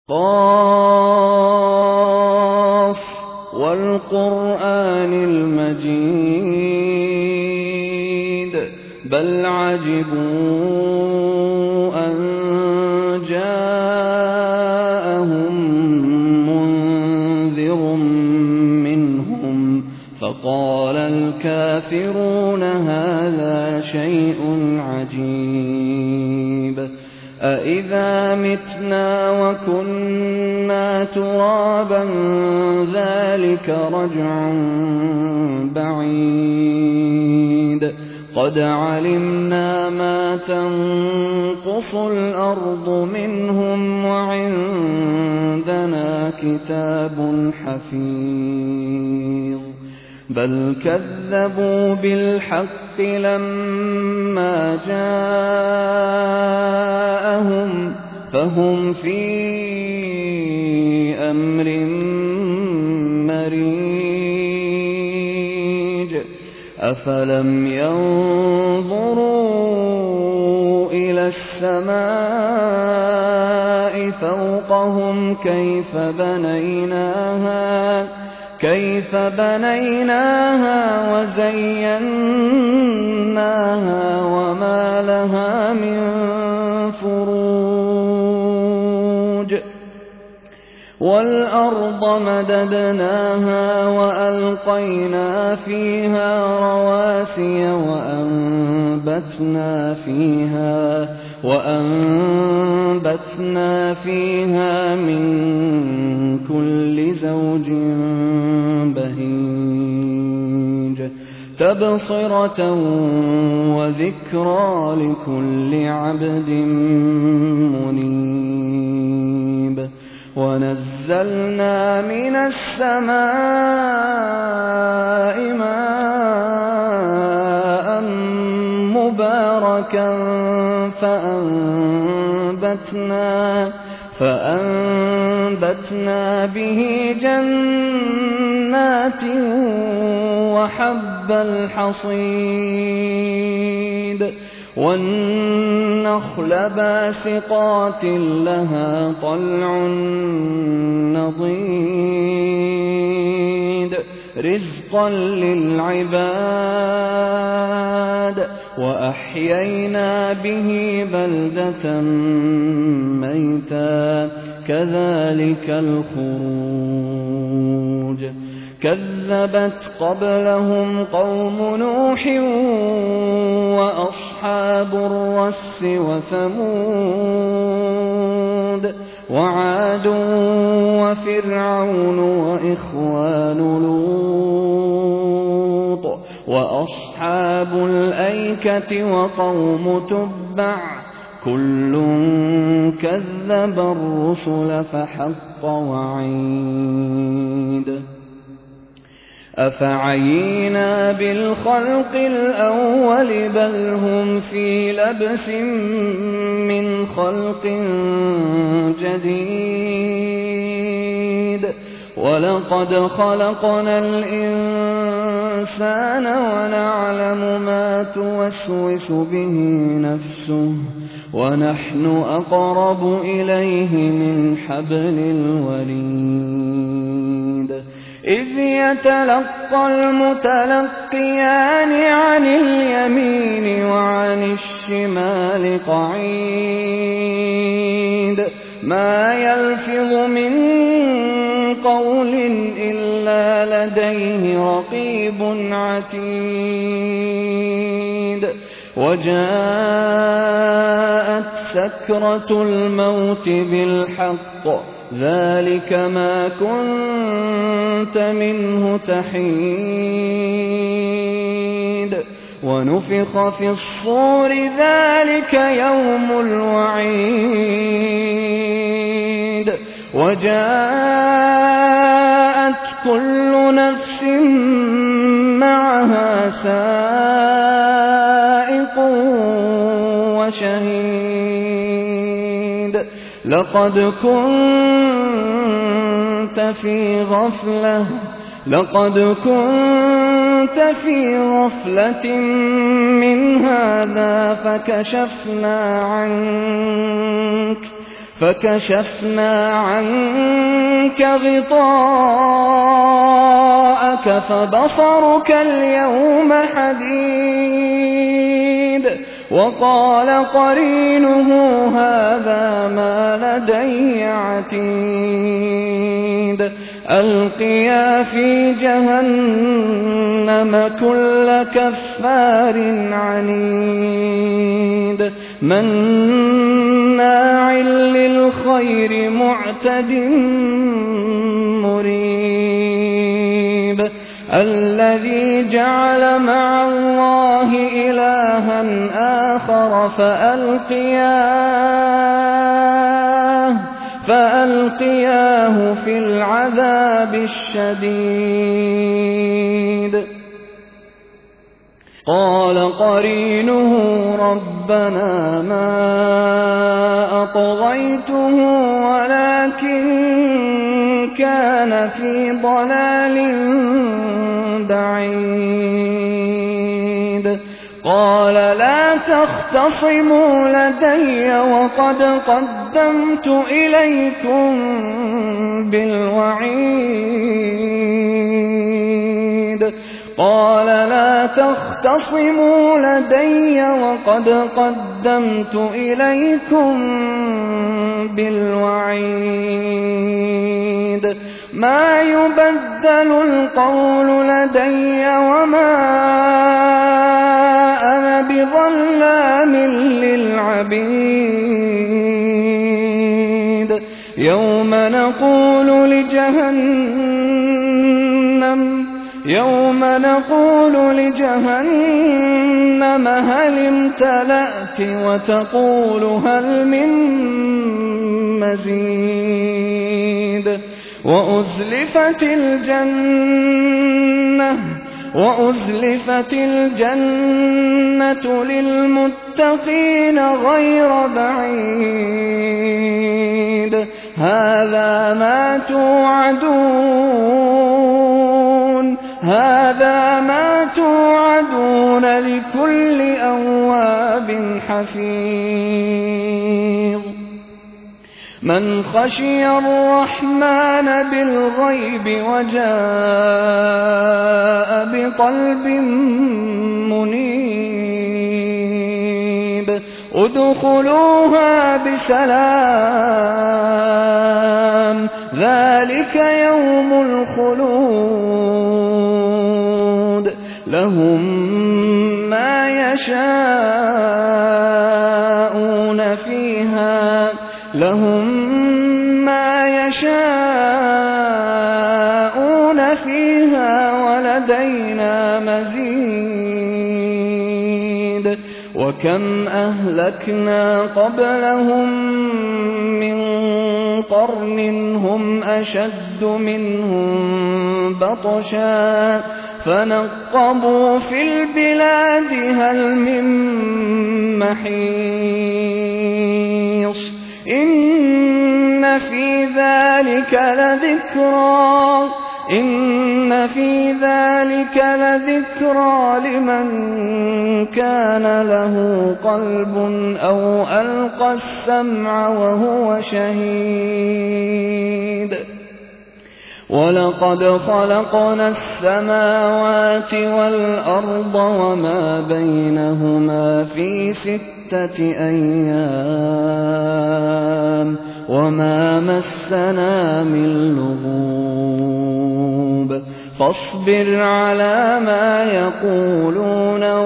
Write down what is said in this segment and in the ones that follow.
قاف والقرآن المجيد بل عجبوا أن جاءهم منذر منهم فقال الكافرون هذا شيء عجيب أإذا متنا وكنا ترابا ذلك رجع بعيد قد علمنا ما تنقص الأرض منهم وعندنا كتاب حفيظ بل كذبوا بالحق لما جاءهم فهم في أمر مريج أفلم ينظروا إلى السماء فوقهم كيف بنيناها وزيناها وما لها من فروج والأرض مددناها وألقينا فيها رواسي وأنبتنا فيها من كل زوج بهيج تبصرة وذكرى لكل عبد منيب ونزلنا من السماء ماء مباركا فأنبتنا به جنات وحب الحصيد والنخل باسقات لها طلع نضيد رزقا للعباد وأحيينا به بلدة ميتا كذلك الخروج كذبت قبلهم قوم نوح وأصحاب الرس وثمود وعاد وفرعون وإخوان لوط وأصحاب الأيكة وقوم تبع كل كذب الرسل فحق وعيد أفعينا بالخلق الأول بل هم في لبس من خلق جديد ولقد خلقنا الإنسان ونعلم ما توسوس به نفسه ونحن أقرب إليه من حبل الوريد إذ يتلقى المتلقيان عن اليمين وعن الشمال قعيد ما يلفظ من قول إلا لديه رقيب عتيد وجاءت سكرة الموت بالحق ذلك ما كنت منه تحيد ونفخ في الصور ذلك يوم الوعيد وجاءت كل نفس معها سائق وشهيد لقد كنت في غفلة من هذا فكشفنا عنك غطاءك فبصرك اليوم حديد وقال قرينه هذا ما لدي عتيد ألقيا في جهنم كل كفار عنيد مناع للخير معتد مريب الذي جعل مع الله إلها آخر فألقياه في العذاب الشديد قال قرينه ربنا ما أطغيته ولكن كان في ضلال بعيد قال لا تختصموا لدي وقد قدمت إليكم بالوعيد قال لا تختصموا لدي وقد قدمت إليكم بالوعيد ما يبدل القول لدي وما أنا بظلام للعبيد يوم نقول لجهنم هل امتلأت وتقول هل من مزيد وأزلفت الجنة للمتقين غير بعيد هذا ما توعدون لكل أواب حفيظ من خشي الرحمن بالغيب وجاء بقلب منيب ادخلوها بسلام ذلك يوم الخلود لهم ما يشاءون فيها ولدينا مزيد وكم أهلكنا قبلهم من قرن هم أشد منهم بطشا فنقبوا في البلاد هل من محيص إن في ذلك لذكرى لمن كان له قلب أو ألقى السمع وهو شهيد ولقد خلقنا السماوات والأرض وما بينهما في 6 أيام وما مسنا من لغوب فاصبر على ما يقولون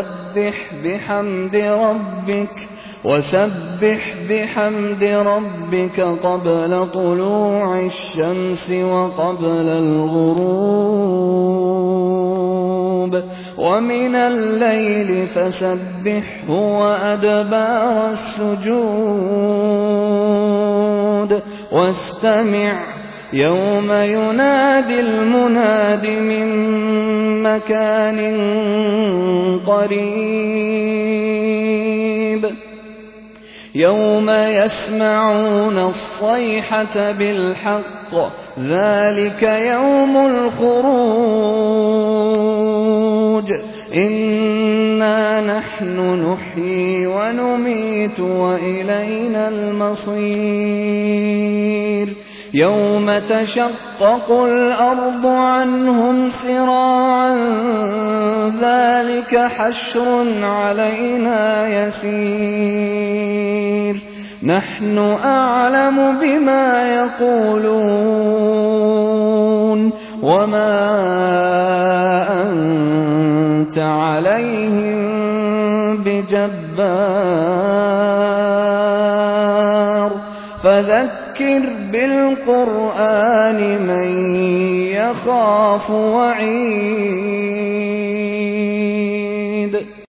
وسبح بحمد ربك قبل طلوع الشمس وقبل الغروب ومن الليل فسبحه وأدبار السجود واستمع يوم ينادي المناد من مكان قريب يوم يسمعون الصيحة بالحق ذلك يوم الخروج إن إِنَّا نَحْنُ نُحْيِي وَنُمِيتُ وَإِلَيْنَا الْمَصِيرُ يَوْمَ تَشَقَّقُ الْأَرْضُ عَنْهُمْ سِرَاعًا ذَلِكَ حَشْرٌ عَلَيْنَا يَسِيرٌ نَحْنُ أَعْلَمُ بِمَا يَقُولُونَ وَمَا أَنتَ عَلَيْهِم بِجَبَّارٍ فَذَكِّرْ بِالْقُرْآنِ مَن يَخَافُ وَعِيدِ